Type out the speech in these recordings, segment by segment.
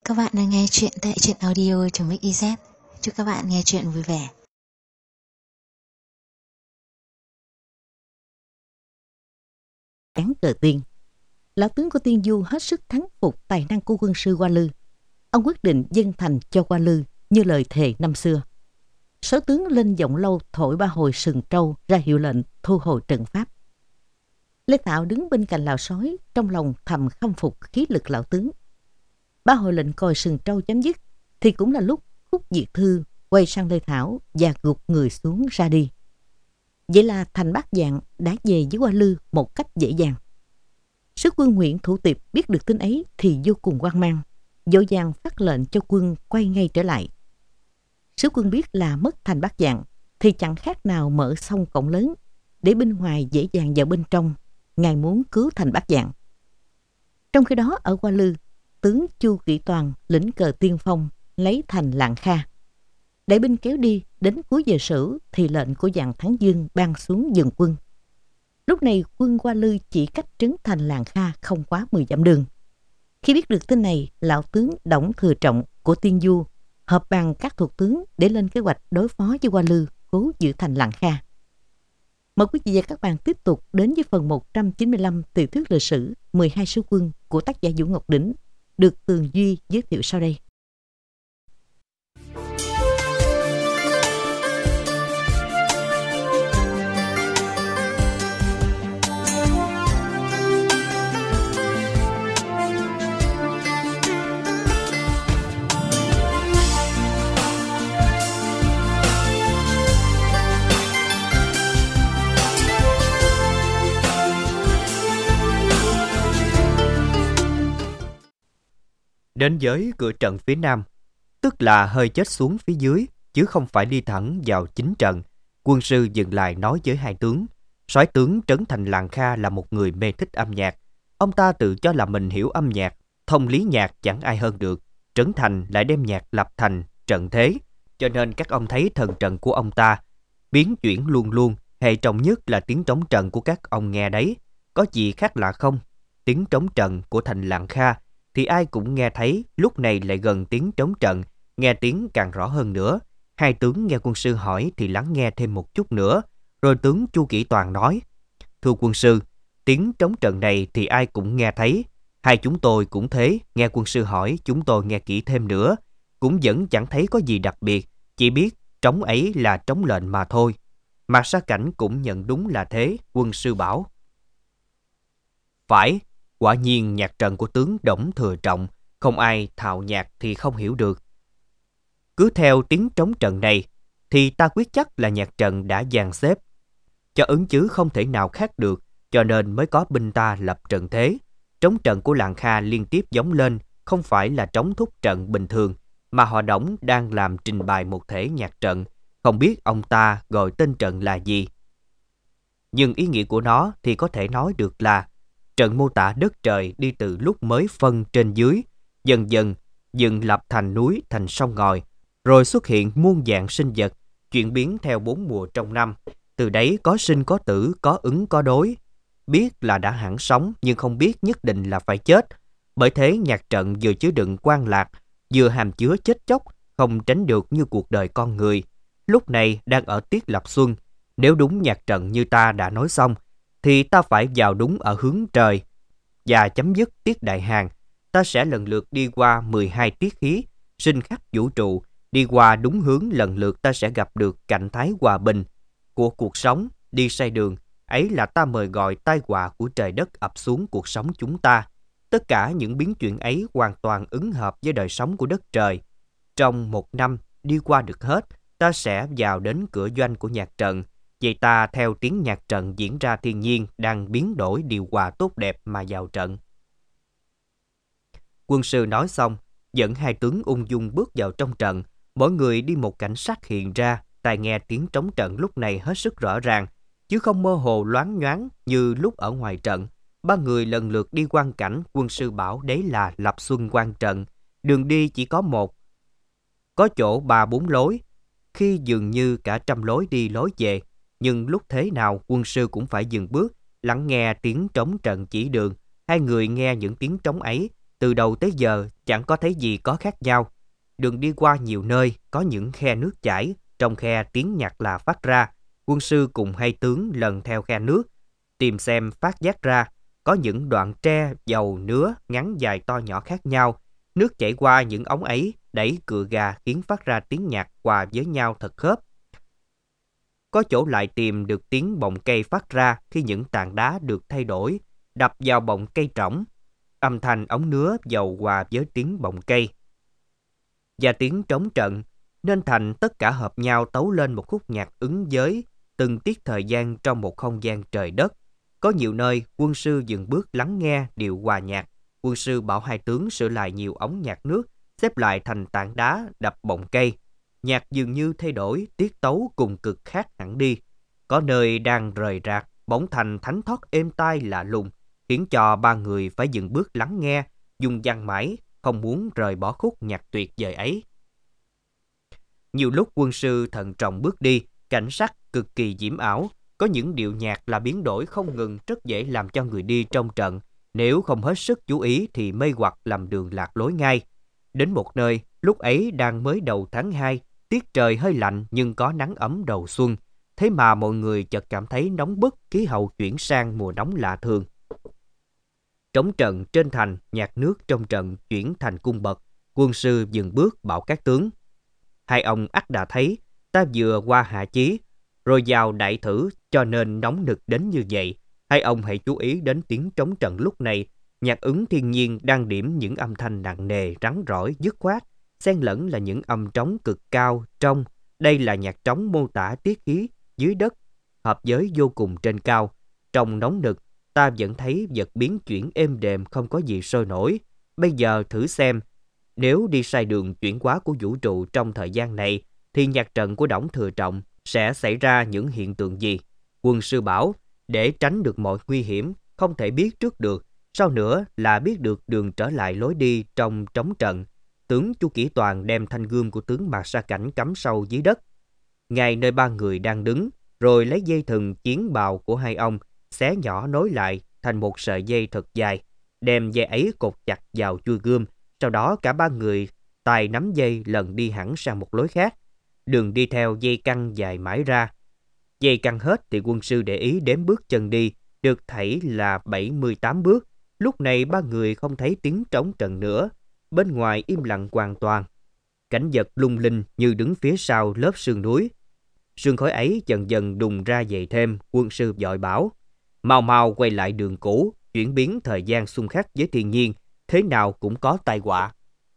Các bạn đang nghe chuyện tại truyện audio.mix.iz. Chúc các bạn nghe chuyện vui vẻ. Cán cờ tiên. Lão tướng của Tiên Du hết sức thắng phục tài năng của quân sư Hoa Lư. Ông quyết định dâng thành cho Hoa Lư như lời thề năm xưa. Sáu tướng lên giọng lâu thổi ba hồi sừng trâu ra hiệu lệnh thu hồi trận pháp. Lê Tạo đứng bên cạnh Lào Sói, trong lòng thầm khâm phục khí lực lão tướng. Ba hồi lệnh còi sừng trâu chấm dứt thì cũng là lúc Khúc Diệt Thư quay sang Lê Thảo và gục người xuống ra đi. Vậy là thành Bát Dạng đã về với Hoa Lư một cách dễ dàng. Sứ quân Nguyễn Thủ Tiệp biết được tin ấy thì vô cùng hoang mang, vội vàng phát lệnh cho quân quay ngay trở lại. Sứ quân biết là mất thành Bát Dạng thì chẳng khác nào mở xong cổng lớn để binh ngoài dễ dàng vào bên trong. Ngài muốn cứu thành Bát Dạng. Trong khi đó ở Hoa Lư, tướng Chu Kỷ Toàn lĩnh cờ tiên phong lấy thành Lạng Kha. Đại binh kéo đi đến cuối giờ sửu thì lệnh của Vạn Thắng Dương ban xuống dừng quân. Lúc này quân Hoa Lư chỉ cách trấn thành Lạng Kha không quá 10 dặm đường. Khi biết được tin này, lão tướng Đổng Thừa Trọng của Tiên Du họp bàn các thuộc tướng để lên kế hoạch đối phó với Hoa Lư cố giữ thành Lạng Kha. Mời quý vị và các bạn tiếp tục đến với phần 195 tiểu thuyết lịch sử 12 sứ quân của tác giả Vũ Ngọc Đỉnh được Tường Duy giới thiệu sau đây. Đến với cửa trận phía nam, tức là hơi chết xuống phía dưới, chứ không phải đi thẳng vào chính trận. Quân sư dừng lại nói với hai tướng. Soái tướng Trấn Thành Lạng Kha là một người mê thích âm nhạc. Ông ta tự cho là mình hiểu âm nhạc, thông lý nhạc chẳng ai hơn được. Trấn Thành lại đem nhạc lập thành trận thế, cho nên các ông thấy thần trận của ông ta biến chuyển luôn luôn. Hệ trọng nhất là tiếng trống trận của các ông nghe đấy. Có gì khác lạ không? Tiếng trống trận của thành Lạng Kha thì ai cũng nghe thấy, lúc này lại gần tiếng trống trận, nghe tiếng càng rõ hơn nữa. Hai tướng nghe quân sư hỏi thì lắng nghe thêm một chút nữa, rồi tướng Chu Kỷ Toàn nói: Thưa quân sư, tiếng trống trận này thì ai cũng nghe thấy. Hai chúng tôi cũng thế, nghe quân sư hỏi chúng tôi nghe kỹ thêm nữa, cũng vẫn chẳng thấy có gì đặc biệt, chỉ biết trống ấy là trống lệnh mà thôi. Mạc Sa Cảnh cũng nhận đúng là thế, quân sư bảo. Phải, quả nhiên nhạc trận của tướng Đổng Thừa Trọng, không ai thạo nhạc thì không hiểu được. Cứ theo tiếng trống trận này, thì ta quyết chắc là nhạc trận đã dàn xếp cho ứng chứ không thể nào khác được, cho nên mới có binh ta lập trận thế. Trống trận của Lạng Kha liên tiếp gióng lên, không phải là trống thúc trận bình thường, mà họ Đổng đang làm trình bày một thể nhạc trận, không biết ông ta gọi tên trận là gì. Nhưng ý nghĩa của nó thì có thể nói được là trận mô tả đất trời đi từ lúc mới phân trên dưới, dần dần dựng lập thành núi, thành sông ngòi, rồi xuất hiện muôn dạng sinh vật, chuyển biến theo 4 mùa trong năm. Từ đấy có sinh có tử, có ứng có đối. Biết là đã hẳn sống nhưng không biết nhất định là phải chết. Bởi thế nhạc trận vừa chứa đựng quan lạc, vừa hàm chứa chết chóc, không tránh được như cuộc đời con người. Lúc này đang ở tiết lập xuân, nếu đúng nhạc trận như ta đã nói xong, thì ta phải vào đúng ở hướng trời và chấm dứt tiết đại hàng. Ta sẽ lần lượt đi qua 12 tiết khí, sinh khắp vũ trụ. Đi qua đúng hướng lần lượt ta sẽ gặp được cảnh thái hòa bình của cuộc sống. Đi sai đường, ấy là ta mời gọi tai họa của trời đất ập xuống cuộc sống chúng ta. Tất cả những biến chuyển ấy hoàn toàn ứng hợp với đời sống của đất trời. Trong một năm đi qua được hết, ta sẽ vào đến cửa doanh của nhạc trận. Vậy ta theo tiếng nhạc trận diễn ra thiên nhiên đang biến đổi điều hòa tốt đẹp mà vào trận. Quân sư nói xong, dẫn hai tướng ung dung bước vào trong trận. Mỗi người đi một cảnh sắc hiện ra, tai nghe tiếng trống trận lúc này hết sức rõ ràng, chứ không mơ hồ loáng nhoáng như lúc ở ngoài trận. Ba người lần lượt đi quan cảnh, quân sư bảo đấy là lập xuân quan trận. Đường đi chỉ có một, có chỗ 3-4 lối, khi dường như cả trăm lối đi lối về. Nhưng lúc thế nào quân sư cũng phải dừng bước, lắng nghe tiếng trống trận chỉ đường. Hai người nghe những tiếng trống ấy, từ đầu tới giờ chẳng có thấy gì có khác nhau. Đường đi qua nhiều nơi có những khe nước chảy, trong khe tiếng nhạc là phát ra. Quân sư cùng hai tướng lần theo khe nước, tìm xem phát giác ra. Có những đoạn tre, dầu, nứa, ngắn dài to nhỏ khác nhau. Nước chảy qua những ống ấy, đẩy cựa gà khiến phát ra tiếng nhạc hòa với nhau thật khớp. Có chỗ lại tìm được tiếng bọng cây phát ra khi những tảng đá được thay đổi, đập vào bọng cây trỏng. Âm thanh ống nứa dầu hòa với tiếng bọng cây và tiếng trống trận, nên thành tất cả hợp nhau tấu lên một khúc nhạc ứng với từng tiết thời gian trong một không gian trời đất. Có nhiều nơi quân sư dừng bước lắng nghe điệu hòa nhạc. Quân sư bảo hai tướng sửa lại nhiều ống nhạc nước, xếp lại thành tảng đá đập bọng cây. Nhạc dường như thay đổi, tiết tấu cùng cực khác hẳn đi. Có nơi đang rời rạc, bỗng thành thánh thót êm tai lạ lùng, khiến cho ba người phải dừng bước lắng nghe, dùng dằn mãi, không muốn rời bỏ khúc nhạc tuyệt vời ấy. Nhiều lúc quân sư thận trọng bước đi, cảnh sắc cực kỳ diễm ảo, có những điệu nhạc là biến đổi không ngừng, rất dễ làm cho người đi trong trận, nếu không hết sức chú ý thì mê hoặc làm đường lạc lối ngay. Đến một nơi, lúc ấy đang mới đầu tháng 2, tiết trời hơi lạnh nhưng có nắng ấm đầu xuân, thế mà mọi người chợt cảm thấy nóng bức, khí hậu chuyển sang mùa nóng lạ thường. Trống trận trên thành, nhạc nước trong trận chuyển thành cung bậc. Quân sư dừng bước bảo các tướng: hai ông ắt đã thấy, ta vừa qua hạ chí, rồi vào đại thử, cho nên nóng nực đến như vậy. Hai ông hãy chú ý đến tiếng trống trận lúc này. Nhạc ứng thiên nhiên đang điểm những âm thanh nặng nề, rắn rỏi, dứt khoát, xen lẫn là những âm trống cực cao, trong. Đây là nhạc trống mô tả tiết khí dưới đất, hợp giới vô cùng trên cao. Trong nóng nực, ta vẫn thấy vật biến chuyển êm đềm, không có gì sôi nổi. Bây giờ thử xem, nếu đi sai đường chuyển hóa của vũ trụ trong thời gian này, thì nhạc trận của Đổng Thừa Trọng sẽ xảy ra những hiện tượng gì? Quân sư bảo, để tránh được mọi nguy hiểm, không thể biết trước được. Sau nữa là biết được đường trở lại lối đi trong trống trận. Tướng Chu Kỷ Toàn đem thanh gươm của tướng Mạc Sa Cảnh cắm sâu dưới đất, ngay nơi ba người đang đứng, rồi lấy dây thừng chiến bào của hai ông, xé nhỏ nối lại thành một sợi dây thật dài, đem dây ấy cột chặt vào chuôi gươm. Sau đó cả ba người tài nắm dây lần đi hẳn sang một lối khác. Đường đi theo dây căng dài mãi ra. Dây căng hết thì quân sư để ý đếm bước chân đi, được thảy là 78 bước. Lúc này ba người không thấy tiếng trống trận nữa. Bên ngoài im lặng hoàn toàn. Cảnh vật lung linh như đứng phía sau lớp sương núi. Sương khói ấy dần dần đùng ra dày thêm. Quân sư vội bảo: mau mau quay lại đường cũ, chuyển biến thời gian xung khắc với thiên nhiên, thế nào cũng có tai họa.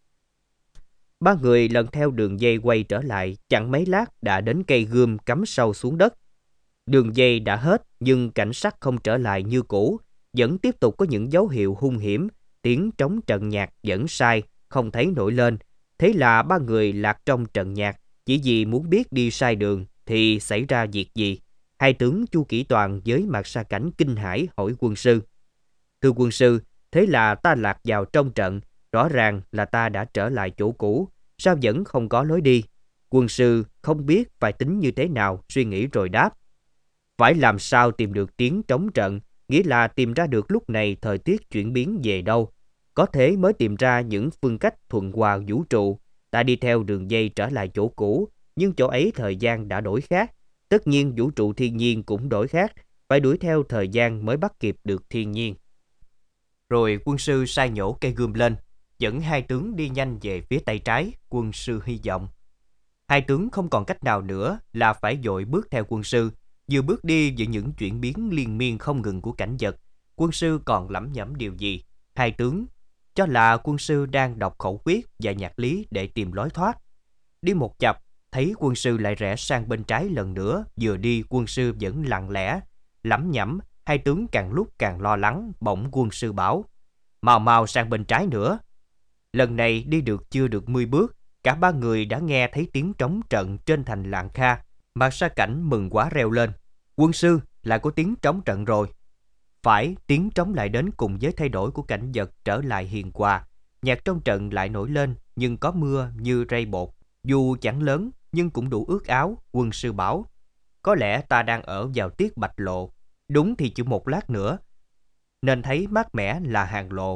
Ba người lần theo đường dây quay trở lại, chẳng mấy lát đã đến cây gươm cắm sâu xuống đất. Đường dây đã hết nhưng cảnh sắc không trở lại như cũ, vẫn tiếp tục có những dấu hiệu hung hiểm. Tiếng trống trận nhạc vẫn sai, không thấy nổi lên. Thế là ba người lạc trong trận nhạc, chỉ vì muốn biết đi sai đường thì xảy ra việc gì. Hai tướng Chu Kỷ Toàn với Mạc Sa Cảnh kinh hãi hỏi quân sư: thưa quân sư, thế là ta lạc vào trong trận, rõ ràng là ta đã trở lại chỗ cũ, sao vẫn không có lối đi? Quân sư không biết phải tính như thế nào, suy nghĩ rồi đáp: phải làm sao tìm được tiếng trống trận, nghĩa là tìm ra được lúc này thời tiết chuyển biến về đâu, có thế mới tìm ra những phương cách thuận hòa vũ trụ. Ta đi theo đường dây trở lại chỗ cũ, nhưng chỗ ấy thời gian đã đổi khác. Tất nhiên vũ trụ thiên nhiên cũng đổi khác, phải đuổi theo thời gian mới bắt kịp được thiên nhiên. Rồi quân sư sai nhổ cây gươm lên, dẫn hai tướng đi nhanh về phía tay trái. Quân sư hy vọng hai tướng không còn cách nào nữa là phải vội bước theo quân sư. Vừa bước đi với những chuyển biến liên miên không ngừng của cảnh vật, quân sư còn lẩm nhẩm điều gì. Hai tướng cho là quân sư đang đọc khẩu quyết và nhạc lý để tìm lối thoát. Đi một chập, thấy quân sư lại rẽ sang bên trái lần nữa. Vừa đi quân sư vẫn lặng lẽ lẩm nhẩm. Hai tướng càng lúc càng lo lắng. Bỗng quân sư bảo: mau mau sang bên trái nữa. Lần này đi được chưa được 10 bước, cả ba người đã nghe thấy tiếng trống trận trên thành Lạng Kha. Mạc Sa Cảnh mừng quá reo lên: quân sư, lại có tiếng trống trận rồi. Phải, tiếng trống lại đến cùng với thay đổi của cảnh vật trở lại hiền hòa. Nhạc trong trận lại nổi lên, nhưng có mưa như rây bột. Dù chẳng lớn nhưng cũng đủ ướt áo. Quân sư bảo: có lẽ ta đang ở vào tiết bạch lộ. Đúng thì chỉ một lát nữa nên thấy mát mẻ là hàng lộ.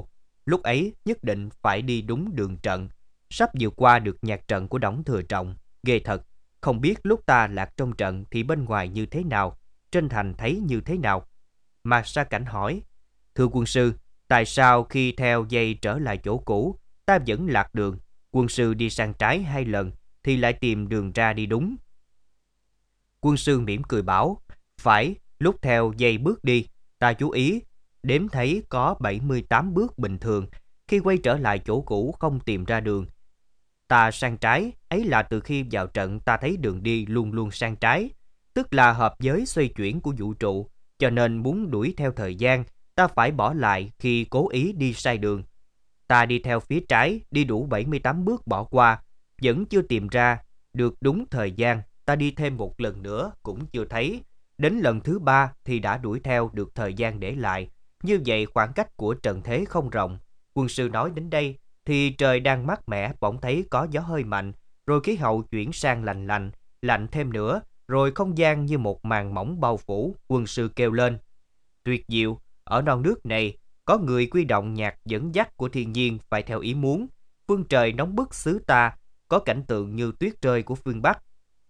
lúc ấy nhất định phải đi đúng đường trận. Sắp vượt qua được nhạc trận của Đổng Thừa Trọng, ghê thật, không biết lúc ta lạc trong trận thì bên ngoài như thế nào, trên thành thấy như thế nào. Mạc Sa Cảnh hỏi, thưa quân sư, tại sao khi theo dây trở lại chỗ cũ, ta vẫn lạc đường, quân sư đi sang trái 2 lần thì lại tìm đường ra đi đúng? Quân sư mỉm cười bảo, phải, lúc theo dây bước đi, ta chú ý, đếm thấy có 78 bước bình thường, khi quay trở lại chỗ cũ không tìm ra đường. Ta sang trái, ấy là từ khi vào trận ta thấy đường đi luôn luôn sang trái, tức là hợp với xoay chuyển của vũ trụ, cho nên muốn đuổi theo thời gian, ta phải bỏ lại khi cố ý đi sai đường. Ta đi theo phía trái, đi đủ 78 bước bỏ qua, vẫn chưa tìm ra được đúng thời gian, ta đi thêm một lần nữa cũng chưa thấy. Đến lần thứ 3 thì đã đuổi theo được thời gian để lại. Như vậy khoảng cách của trận thế không rộng. Quân sư nói đến đây thì trời đang mát mẻ, bỗng thấy có gió hơi mạnh, rồi khí hậu chuyển sang lạnh lạnh, lạnh thêm nữa, rồi không gian như một màn mỏng bao phủ. Quân sư kêu lên, tuyệt diệu, ở non nước này có người quy động nhạc dẫn dắt của thiên nhiên phải theo ý muốn. Phương trời nóng bức xứ ta có cảnh tượng như tuyết rơi của phương Bắc.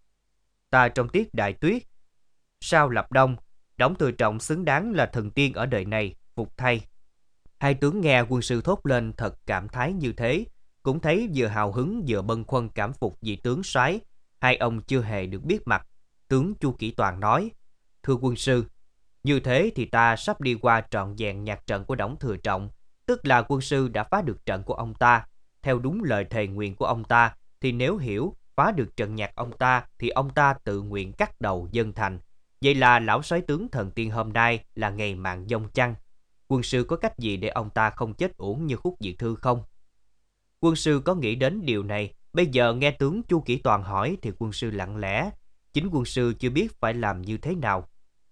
Ta trong tiết đại tuyết sao lập đông, Đổng Thừa Trọng xứng đáng là thần tiên ở đời này, phục thay. Hai tướng nghe quân sư thốt lên thật cảm thái như thế, cũng thấy vừa hào hứng vừa bâng khuâng cảm phục vị tướng soái. Hai ông chưa hề được biết mặt. Tướng Chu Kỷ Toàn nói, thưa quân sư, như thế thì ta sắp đi qua trọn vẹn nhạc trận của Đổng Thừa Trọng, tức là quân sư đã phá được trận của ông ta. Theo đúng lời thề nguyện của ông ta, thì nếu hiểu phá được trận nhạc ông ta, thì ông ta tự nguyện cắt đầu dân thành. Vậy là lão soái tướng thần tiên hôm nay là ngày mạng vong chăng? Quân sư có cách gì để ông ta không chết uổng như Khúc Diệt Thư không? Quân sư có nghĩ đến điều này, bây giờ nghe tướng Chu Kỷ Toàn hỏi thì quân sư lặng lẽ. Chính quân sư chưa biết phải làm như thế nào.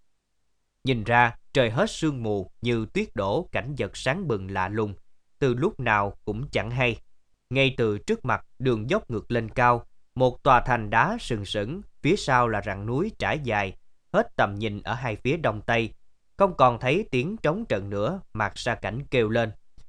Nhìn ra trời hết sương mù như tuyết đổ, cảnh vật sáng bừng lạ lùng, từ lúc nào cũng chẳng hay. Ngay từ trước mặt đường dốc ngược lên cao, một tòa thành đá sừng sững, phía sau là rặng núi trải dài, hết tầm nhìn ở hai phía đông tây. Không còn thấy tiếng trống trận nữa, Mạc Sa Cảnh kêu lên,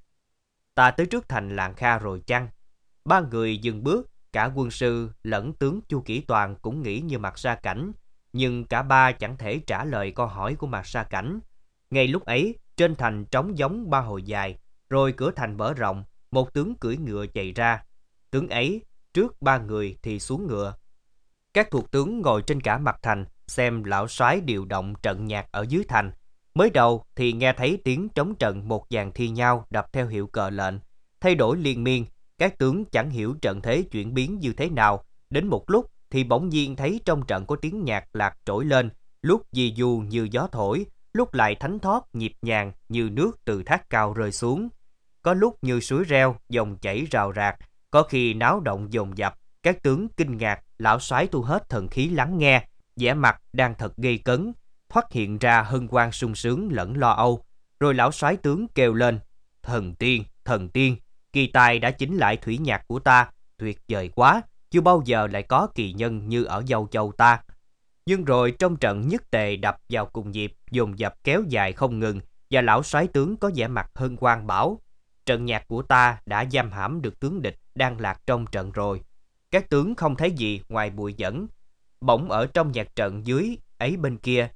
ta tới trước thành Làng Kha rồi chăng? Ba người dừng bước, cả quân sư lẫn tướng Chu Kỷ Toàn cũng nghĩ như Mạc Sa Cảnh, nhưng cả ba chẳng thể trả lời câu hỏi của Mạc Sa Cảnh. Ngay lúc ấy, trên thành trống giống 3 hồi dài, rồi cửa thành mở rộng, một tướng cưỡi ngựa chạy ra. Tướng ấy trước 3 người thì xuống ngựa. Các thuộc tướng ngồi trên cả mặt thành, xem lão soái điều động trận nhạc ở dưới thành. Mới đầu thì nghe thấy tiếng trống trận một dàn thi nhau đập theo hiệu cờ lệnh, thay đổi liên miên. Các tướng chẳng hiểu trận thế chuyển biến như thế nào. Đến một lúc thì bỗng nhiên thấy trong trận có tiếng nhạc lạc trỗi lên, lúc di du như gió thổi, lúc lại thánh thót nhịp nhàng như nước từ thác cao rơi xuống. Có lúc như suối reo, dòng chảy rào rạc, có khi náo động dồn dập. Các tướng kinh ngạc, lão soái thu hết thần khí lắng nghe, vẻ mặt đang thật gây cấn, thoát hiện ra hân hoan sung sướng lẫn lo âu. Rồi lão soái tướng kêu lên, thần tiên, kỳ tài đã chỉnh lại thủy nhạc của ta, tuyệt vời quá, chưa bao giờ lại có kỳ nhân như ở Dâu Châu ta. Nhưng rồi trong trận nhất tề đập vào cùng nhịp, dồn dập kéo dài không ngừng, và lão soái tướng có vẻ mặt hân hoan bảo, trận nhạc của ta đã giam hãm được tướng địch đang lạc trong trận rồi. Các tướng không thấy gì ngoài bụi dẫn. Bỗng ở trong nhạc trận dưới ấy bên kia,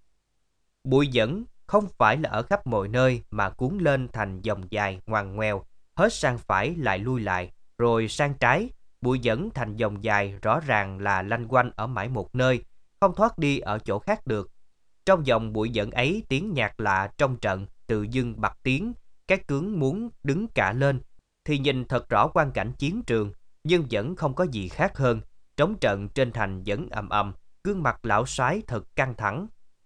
bụi dẫn không phải là ở khắp mọi nơi mà cuốn lên thành dòng dài ngoằn ngoèo, hết sang phải lại lui lại, rồi sang trái. Bụi dẫn thành dòng dài rõ ràng là lanh quanh ở mãi một nơi, không thoát đi ở chỗ khác được. Trong dòng bụi dẫn ấy, tiếng nhạc lạ trong trận tự dưng bật tiếng. Các tướng muốn đứng cả lên thì nhìn thật rõ quang cảnh chiến trường, nhưng vẫn không có gì khác hơn. Trống trận trên thành vẫn ầm ầm, gương mặt lão soái thật căng thẳng.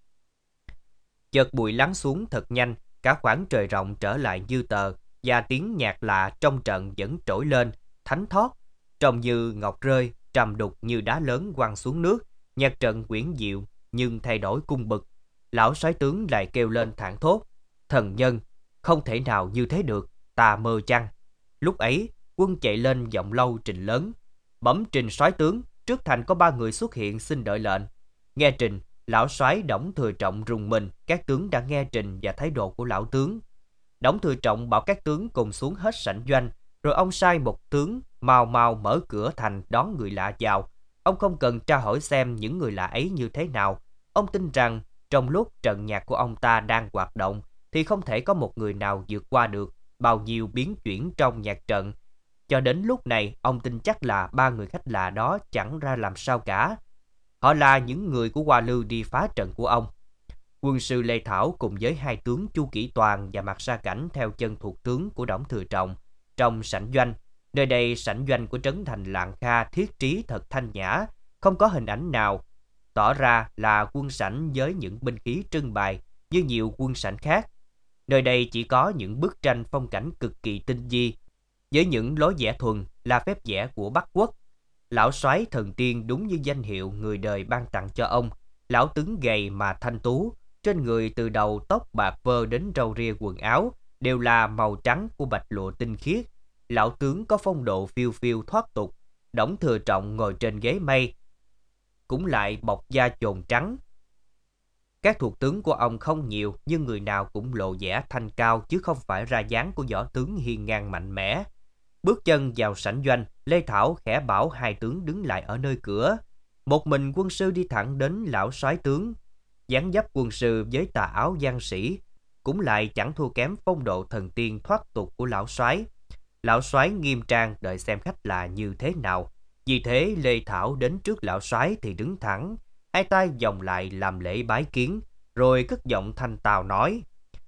Chợt bụi lắng xuống thật nhanh, cả khoảng trời rộng trở lại như tờ, và tiếng nhạc lạ trong trận vẫn trỗi lên, thánh thót, trông như ngọc rơi, trầm đục như đá lớn quăng xuống nước. Nhạc trận quyển diệu nhưng thay đổi cung bậc. Lão soái tướng lại kêu lên thảng thốt, thần nhân, không thể nào như thế được, ta mơ chăng? Lúc ấy quân chạy lên giọng lâu trình lớn, bẩm trình soái tướng, trước thành có 3 người xuất hiện xin đợi lệnh. Nghe trình, lão soái Đổng Thừa Trọng rùng mình, các tướng đã nghe trình và thái độ của lão tướng. Đổng Thừa Trọng bảo các tướng cùng xuống hết sảnh doanh, rồi ông sai một tướng mau mau mở cửa thành đón người lạ vào. Ông không cần tra hỏi xem những người lạ ấy như thế nào. Ông tin rằng trong lúc trận nhạc của ông ta đang hoạt động thì không thể có một người nào vượt qua được bao nhiêu biến chuyển trong nhạc trận. Cho đến lúc này, ông tin chắc là 3 người khách lạ đó chẳng ra làm sao cả. Họ là những người của Hoa Lư đi phá trận của ông. Quân sư Lê Thảo cùng với 2 tướng Chu Kỷ Toàn và Mạc Sa Cảnh theo chân thuộc tướng của Đổng Thừa Trọng trong sảnh doanh. Nơi đây sảnh doanh của trấn thành Lạng Kha thiết trí thật thanh nhã, không có hình ảnh nào tỏ ra là quân sảnh với những binh khí trưng bày như nhiều quân sảnh khác. Nơi đây chỉ có những bức tranh phong cảnh cực kỳ tinh vi với những lối vẽ thuần là phép vẽ của Bắc Quốc. Lão soái thần tiên đúng như danh hiệu người đời ban tặng cho ông. Lão tướng gầy mà thanh tú, trên người từ đầu tóc bạc phơ đến râu ria quần áo đều là màu trắng của bạch lụa tinh khiết. Lão tướng có phong độ phiêu phiêu thoát tục. Đổng Thừa Trọng ngồi trên ghế mây, cũng lại bọc da chồn trắng. Các thuộc tướng của ông không nhiều, nhưng người nào cũng lộ vẻ thanh cao chứ không phải ra dáng của võ tướng hiên ngang mạnh mẽ. Bước chân vào sảnh doanh, Lê Thảo khẽ bảo 2 tướng đứng lại ở nơi cửa. Một mình quân sư đi thẳng đến lão soái tướng. Dáng dấp quân sư với tà áo giang sĩ cũng lại chẳng thua kém phong độ thần tiên thoát tục của lão soái. Lão soái nghiêm trang đợi xem khách là như thế nào. Vì thế Lê Thảo đến trước lão soái thì đứng thẳng, 2 tay vòng lại làm lễ bái kiến, rồi cất giọng thanh tao nói: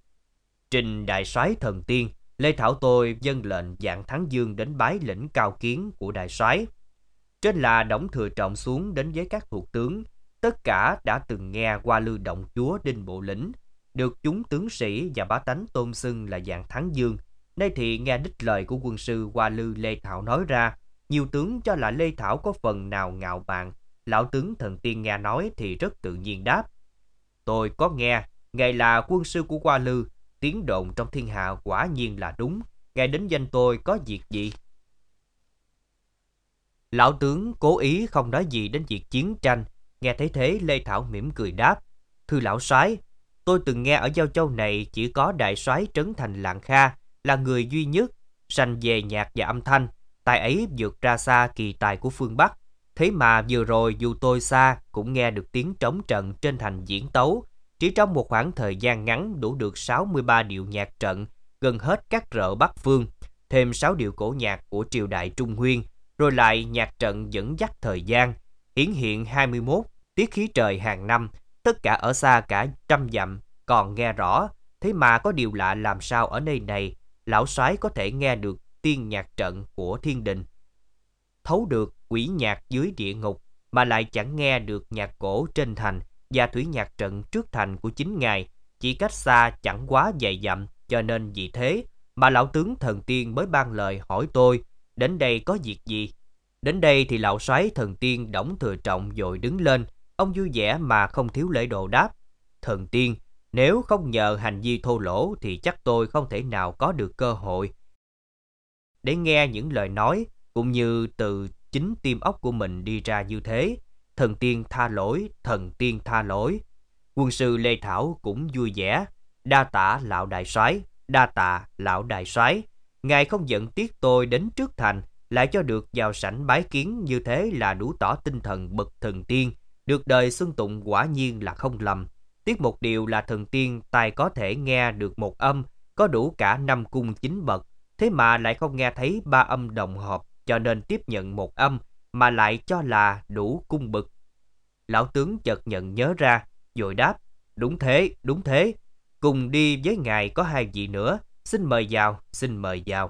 Trình đại soái thần tiên, Lê Thảo tôi vâng lệnh Vạn Thắng Dương đến bái lĩnh cao kiến của đại soái. Trên là Đổng Thừa Trọng xuống đến với các thuộc tướng, tất cả đã từng nghe Hoa Lư động chúa Đinh Bộ Lĩnh, được chúng tướng sĩ và bá tánh tôn xưng là Vạn Thắng Dương. Nay thì nghe đích lời của quân sư Hoa Lư Lê Thảo nói ra, nhiều tướng cho là Lê Thảo có phần nào ngạo mạn. Lão tướng thần tiên nghe nói thì rất tự nhiên đáp: Tôi có nghe, ngài là quân sư của Hoa Lư, tiếng đồn trong thiên hạ quả nhiên là đúng. Ngài đến danh tôi có việc gì? Lão tướng cố ý không nói gì đến việc chiến tranh. Nghe thấy thế, Lê Thảo mỉm cười đáp: Thưa lão soái, tôi từng nghe ở Giao Châu này chỉ có đại soái trấn thành Lạng Kha là người duy nhất sành về nhạc và âm thanh, tài ấy vượt ra xa kỳ tài của phương Bắc. Thế mà vừa rồi dù tôi xa cũng nghe được tiếng trống trận trên thành diễn tấu. Chỉ trong một khoảng thời gian ngắn đủ được 63 điệu nhạc trận, gần hết các rợ Bắc Phương, thêm 6 điệu cổ nhạc của triều đại Trung Nguyên, rồi lại nhạc trận dẫn dắt thời gian, hiển hiện 21 tiết khí trời hàng năm, tất cả ở xa cả trăm dặm còn nghe rõ. Thế mà có điều lạ làm sao ở nơi này lão soái có thể nghe được tiên nhạc trận của thiên đình, thấu được quỷ nhạc dưới địa ngục, mà lại chẳng nghe được nhạc cổ trên thành và thủy nhạc trận trước thành của chính ngài, chỉ cách xa chẳng quá vài dặm. Cho nên vì thế mà lão tướng thần tiên mới ban lời hỏi tôi đến đây có việc gì. Đến đây thì lão soái thần tiên Đổng Thừa Trọng vội đứng lên. Ông vui vẻ mà không thiếu lễ độ đáp: Thần tiên, nếu không nhờ hành vi thô lỗ thì chắc tôi không thể nào có được cơ hội để nghe những lời nói cũng như từ chính tim óc của mình đi ra như thế. Thần tiên tha lỗi, thần tiên tha lỗi. Quân sư Lê Thảo cũng vui vẻ: Đa tạ lão đại soái, đa tạ lão đại soái. Ngài không giận tiếc tôi đến trước thành, lại cho được vào sảnh bái kiến, như thế là đủ tỏ tinh thần bậc thần tiên, được đời xưng tụng quả nhiên là không lầm. Tiếc một điều là thần tiên tài có thể nghe được một âm có đủ cả 5 cung 9 bậc, thế mà lại không nghe thấy 3 âm đồng hợp, cho nên tiếp nhận một âm mà lại cho là đủ cung bậc. Lão tướng chợt nhận nhớ ra, vội đáp: Đúng thế, đúng thế. Cùng đi với ngài có 2 vị nữa, xin mời vào, xin mời vào.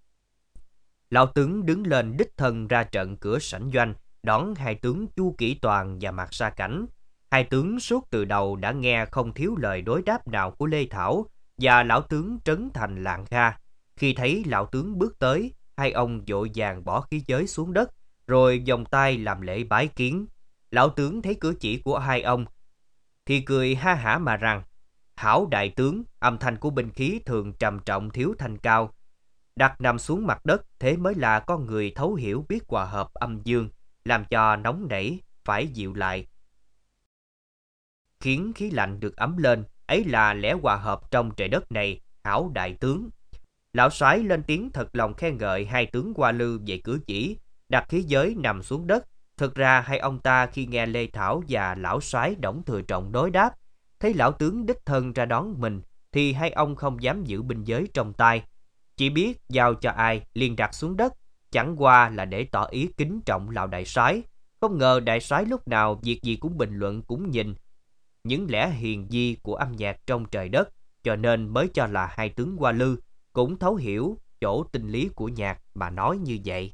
Lão tướng đứng lên đích thân ra trận cửa sảnh doanh, đón 2 tướng Chu Kỷ Toàn và Mạc Sa Cảnh. 2 tướng suốt từ đầu đã nghe không thiếu lời đối đáp nào của Lê Thảo và lão tướng trấn thành Lạng Kha. Khi thấy lão tướng bước tới, 2 ông vội vàng bỏ khí giới xuống đất, rồi vòng tay làm lễ bái kiến. Lão tướng thấy cử chỉ của 2 ông thì cười ha hả mà rằng: Hảo đại tướng, âm thanh của binh khí thường trầm trọng thiếu thanh cao, đặt nằm xuống mặt đất, thế mới là con người thấu hiểu biết hòa hợp âm dương, làm cho nóng nảy phải dịu lại, khiến khí lạnh được ấm lên. Ấy là lẽ hòa hợp trong trời đất này, hảo đại tướng. Lão soái lên tiếng thật lòng khen ngợi hai tướng Hoa Lư về cử chỉ, đặt khí giới nằm xuống đất. Thực ra hai ông ta khi nghe Lê Thảo và lão soái Đổng Thừa Trọng đối đáp, thấy lão tướng đích thân ra đón mình, thì hai ông không dám giữ binh giới trong tay, chỉ biết giao cho ai liền đặt xuống đất, chẳng qua là để tỏ ý kính trọng lão đại soái. Không ngờ đại soái lúc nào việc gì cũng bình luận, cũng nhìn những lẽ hiền di của âm nhạc trong trời đất, cho nên mới cho là hai tướng Hoa Lư cũng thấu hiểu chỗ tinh lý của nhạc mà nói như vậy.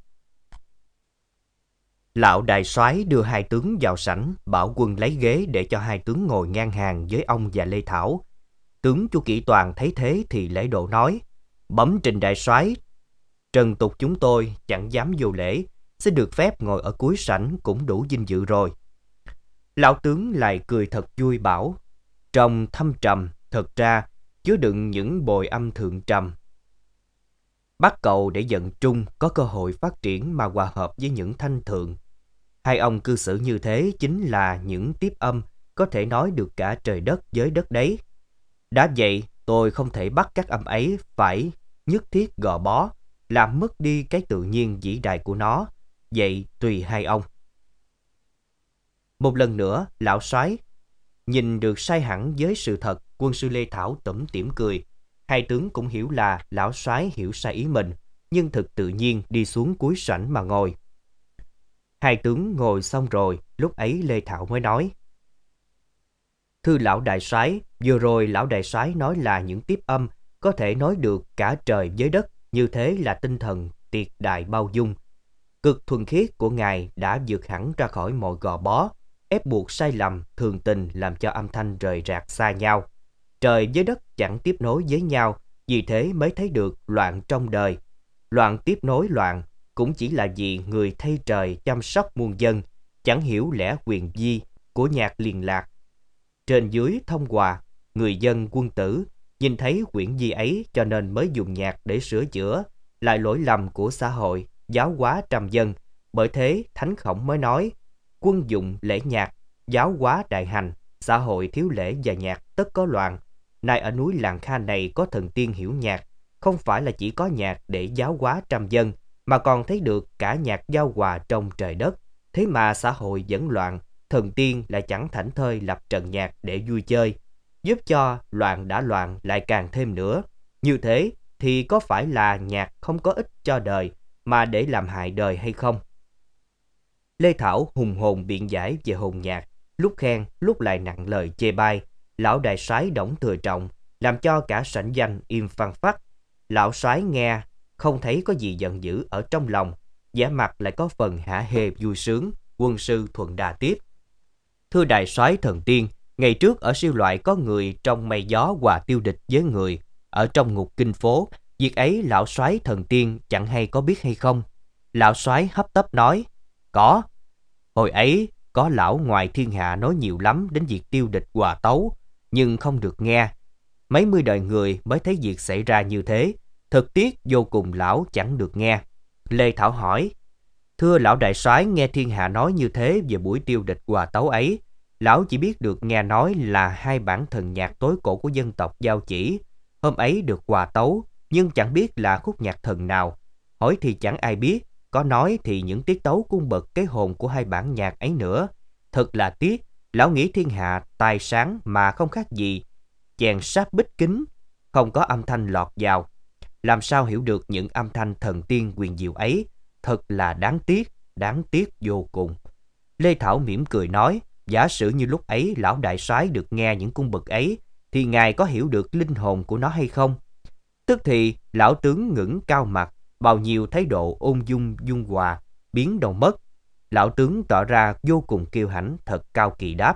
Lão đại soái đưa hai tướng vào sảnh, bảo quân lấy ghế để cho hai tướng ngồi ngang hàng với ông và Lê Thảo. Tướng Chu Kỷ Toàn thấy thế thì lễ độ nói: Bẩm trình đại soái, trần tục chúng tôi chẳng dám vô lễ, xin được phép ngồi ở cuối sảnh cũng đủ vinh dự rồi. Lão tướng lại cười thật vui bảo: Trong thâm trầm thật ra chứa đựng những bồi âm thượng trầm. Bác cầu để dẫn trung có cơ hội phát triển mà hòa hợp với những thanh thượng. Hai ông cư xử như thế chính là những tiếp âm có thể nói được cả trời đất với đất đấy. Đã vậy tôi không thể bắt các âm ấy phải nhất thiết gò bó, làm mất đi cái tự nhiên vĩ đại của nó. Vậy tùy hai ông. Một lần nữa lão soái nhìn được sai hẳn với sự thật. Quân sư Lê Thảo tủm tỉm cười. Hai tướng cũng hiểu là lão soái hiểu sai ý mình, nhưng thực tự nhiên đi xuống cuối sảnh mà ngồi. Hai tướng ngồi xong rồi, lúc ấy Lê Thảo mới nói: Thưa lão đại soái, vừa rồi lão đại soái nói là những tiếp âm có thể nói được cả trời với đất, như thế là tinh thần tiệt đại bao dung. Cực thuần khiết của ngài đã vượt hẳn ra khỏi mọi gò bó, ép buộc sai lầm, thường tình làm cho âm thanh rời rạc xa nhau. Trời với đất chẳng tiếp nối với nhau, vì thế mới thấy được loạn trong đời. Loạn tiếp nối loạn cũng chỉ là vì người thay trời chăm sóc muôn dân, chẳng hiểu lẽ quyền vi của nhạc liền lạc. Trên dưới thông hòa, người dân quân tử nhìn thấy quyển di ấy cho nên mới dùng nhạc để sửa chữa lại lỗi lầm của xã hội, giáo hóa trăm dân. Bởi thế Thánh Khổng mới nói: Quân dụng lễ nhạc, giáo hóa đại hành, xã hội thiếu lễ và nhạc tất có loạn. Nay ở núi Làng Kha này có thần tiên hiểu nhạc, không phải là chỉ có nhạc để giáo hóa trăm dân, mà còn thấy được cả nhạc giao hòa trong trời đất. Thế mà xã hội vẫn loạn, thần tiên lại chẳng thảnh thơi lập trận nhạc để vui chơi, giúp cho loạn đã loạn lại càng thêm nữa. Như thế thì có phải là nhạc không có ích cho đời mà để làm hại đời hay không? Lê Thảo hùng hồn biện giải về hồn nhạc, lúc khen lúc lại nặng lời chê bai. Lão đại soái Đổng Thừa Trọng làm cho cả sảnh danh im phăng phắc. Lão soái nghe không thấy có gì giận dữ ở trong lòng, vẻ mặt lại có phần hả hê vui sướng. Quân sư thuận đà tiếp: Thưa đại soái thần tiên, ngày trước ở Siêu Loại có người trong mây gió hòa tiêu địch với người ở trong ngục kinh phố, việc ấy lão soái thần tiên chẳng hay có biết hay không? Lão soái hấp tấp nói: Có. Hồi ấy có lão ngoài thiên hạ nói nhiều lắm đến việc tiêu địch hòa tấu, nhưng không được nghe. Mấy mươi đời người mới thấy việc xảy ra như thế, thực tiếc vô cùng lão chẳng được nghe. Lê Thảo hỏi: Thưa lão đại soái, nghe thiên hạ nói như thế về buổi tiêu địch hòa tấu ấy, lão chỉ biết được nghe nói là hai bản thần nhạc tối cổ của dân tộc Giao Chỉ hôm ấy được hòa tấu, nhưng chẳng biết là khúc nhạc thần nào. Hỏi thì chẳng ai biết, có nói thì những tiết tấu cung bậc cái hồn của hai bản nhạc ấy nữa. Thật là tiếc, lão nghĩ thiên hạ tài sáng mà không khác gì chèn sáp bích kính, không có âm thanh lọt vào. Làm sao hiểu được những âm thanh thần tiên quyền diệu ấy? Thật là đáng tiếc vô cùng. Lê Thảo mỉm cười nói: Giả sử như lúc ấy lão đại soái được nghe những cung bậc ấy, thì ngài có hiểu được linh hồn của nó hay không? Tức thì lão tướng ngẩng cao mặt, bao nhiêu thái độ ôn dung dung hòa biến đâu mất. Lão tướng tỏ ra vô cùng kiêu hãnh, thật cao kỳ đáp: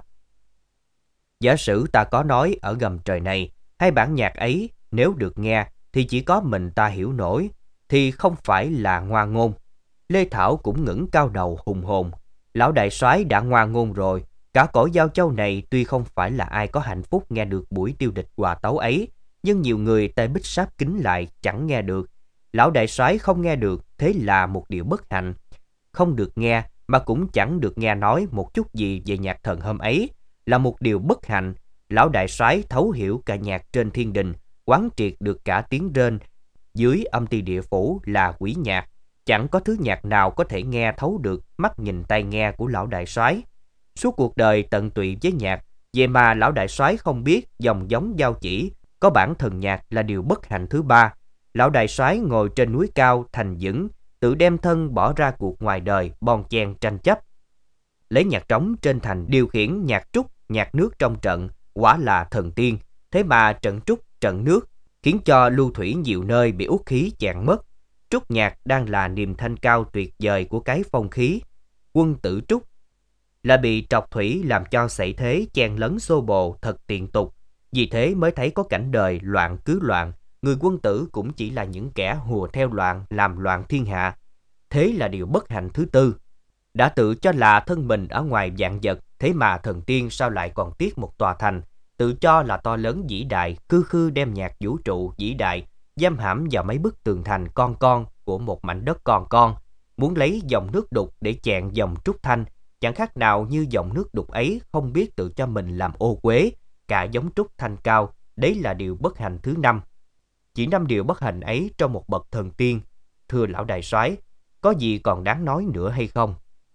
Giả sử ta có nói ở gầm trời này, hai bản nhạc ấy nếu được nghe thì chỉ có mình ta hiểu nổi, thì không phải là ngoa ngôn. Lê Thảo cũng ngẩng cao đầu hùng hồn: Lão đại soái đã ngoa ngôn rồi. Cả cõi Giao Châu này tuy không phải là ai có hạnh phúc nghe được buổi tiêu địch hòa tấu ấy, nhưng nhiều người tay bích sáp kính lại chẳng nghe được. Lão đại soái không nghe được, thế là một điều bất hạnh. Không được nghe mà cũng chẳng được nghe nói một chút gì về nhạc thần hôm ấy là một điều bất hạnh. Lão đại soái thấu hiểu cả nhạc trên thiên đình, quán triệt được cả tiếng rên dưới âm ti địa phủ là quỷ nhạc. Chẳng có thứ nhạc nào có thể nghe thấu được mắt nhìn tai nghe của lão đại soái. Suốt cuộc đời tận tụy với nhạc, vậy mà lão đại soái không biết dòng giống giao chỉ có bản thần nhạc là điều bất hạnh thứ ba. Lão đại soái ngồi trên núi cao thành vững, tự đem thân bỏ ra cuộc ngoài đời bon chen tranh chấp. Lấy nhạc trống trên thành điều khiển nhạc trúc, nhạc nước trong trận, quả là thần tiên. Thế mà trận trúc, trận nước khiến cho lưu thủy nhiều nơi bị uất khí chạn mất. Trúc nhạc đang là niềm thanh cao tuyệt vời của cái phong khí. Quân tử trúc là bị trọc thủy làm cho xảy thế chen lấn xô bồ thật tiện tục. Vì thế mới thấy có cảnh đời loạn cứ loạn, người quân tử cũng chỉ là những kẻ hùa theo loạn làm loạn thiên hạ. Thế là điều bất hạnh thứ tư. Đã tự cho là thân mình ở ngoài vạn vật, thế mà thần tiên sao lại còn tiếc một tòa thành, tự cho là to lớn vĩ đại, khư khư đem nhạc vũ trụ vĩ đại giam hãm vào mấy bức tường thành con của một mảnh đất con, muốn lấy dòng nước đục để chẹn dòng trúc thanh, chẳng khác nào như dòng nước đục ấy không biết tự cho mình làm ô uế cả giống trúc thanh cao. Đấy là điều bất hạnh thứ năm. Chỉ 5 điều bất hạnh ấy trong một bậc thần tiên, thưa lão đại soái, có gì còn đáng nói nữa hay không?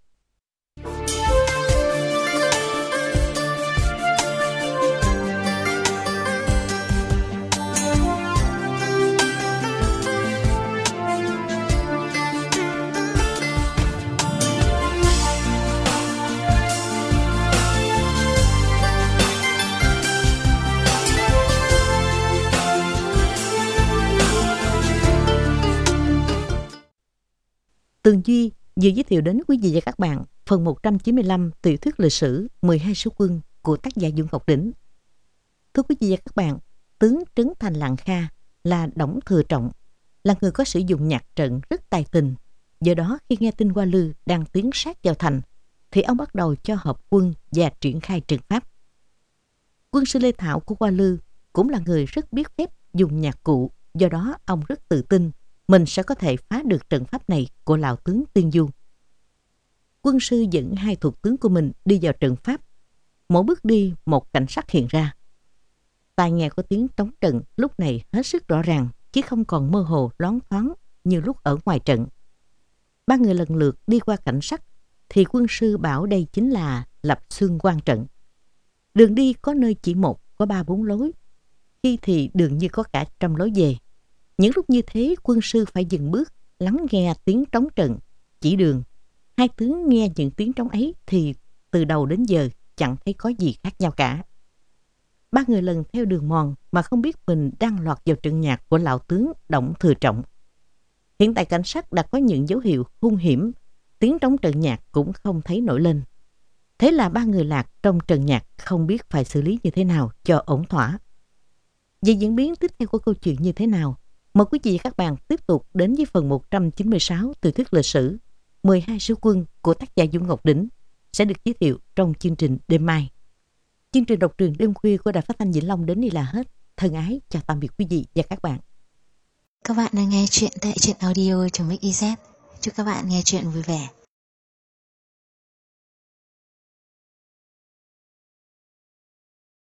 Tường Duy vừa giới thiệu đến quý vị và các bạn phần 195 tiểu thuyết lịch sử 12 sứ quân của tác giả Dung Ngọc Đỉnh. Thưa quý vị và các bạn, tướng Trấn Thành Lạng Kha là Đổng Thừa Trọng, là người có sử dụng nhạc trận rất tài tình. Do đó khi nghe tin Hoa Lư đang tiến sát vào thành, thì ông bắt đầu cho họp quân và triển khai trận pháp. Quân sư Lê Thảo của Hoa Lư cũng là người rất biết phép dùng nhạc cụ, do đó ông rất tự tin mình sẽ có thể phá được trận pháp này của lão tướng Tiên Du. Quân sư dẫn 2 thuộc tướng của mình đi vào trận pháp. Mỗi bước đi một cảnh sắc hiện ra. Tai nghe có tiếng trống trận lúc này hết sức rõ ràng, chứ không còn mơ hồ loáng thoáng như lúc ở ngoài trận. 3 người lần lượt đi qua cảnh sắc, thì quân sư bảo đây chính là lập xương quan trận. Đường đi có nơi chỉ một, có 3-4 lối. Khi thì đường như có cả 100 lối về. Những lúc như thế, quân sư phải dừng bước, lắng nghe tiếng trống trận, chỉ đường. 2 tướng nghe những tiếng trống ấy thì từ đầu đến giờ chẳng thấy có gì khác nhau cả. 3 người lần theo đường mòn mà không biết mình đang lọt vào trận nhạc của lão tướng Đổng Thừa Trọng. Hiện tại cảnh sát đã có những dấu hiệu hung hiểm, tiếng trống trận nhạc cũng không thấy nổi lên. Thế là 3 người lạc trong trận nhạc không biết phải xử lý như thế nào cho ổn thỏa. Về diễn biến tiếp theo của câu chuyện như thế nào, mời quý vị và các bạn tiếp tục đến với phần 196 tiểu thuyết lịch sử 12 sứ quân của tác giả Dung Ngọc Đỉnh sẽ được giới thiệu trong chương trình đêm mai. Chương trình đọc truyện đêm khuya của Đài Phát thanh Vĩnh Long đến đây là hết. Thân ái chào tạm biệt quý vị và các bạn. Các bạn đang nghe chuyện tại truyện audio.mix.iz. Chúc các bạn nghe chuyện vui vẻ.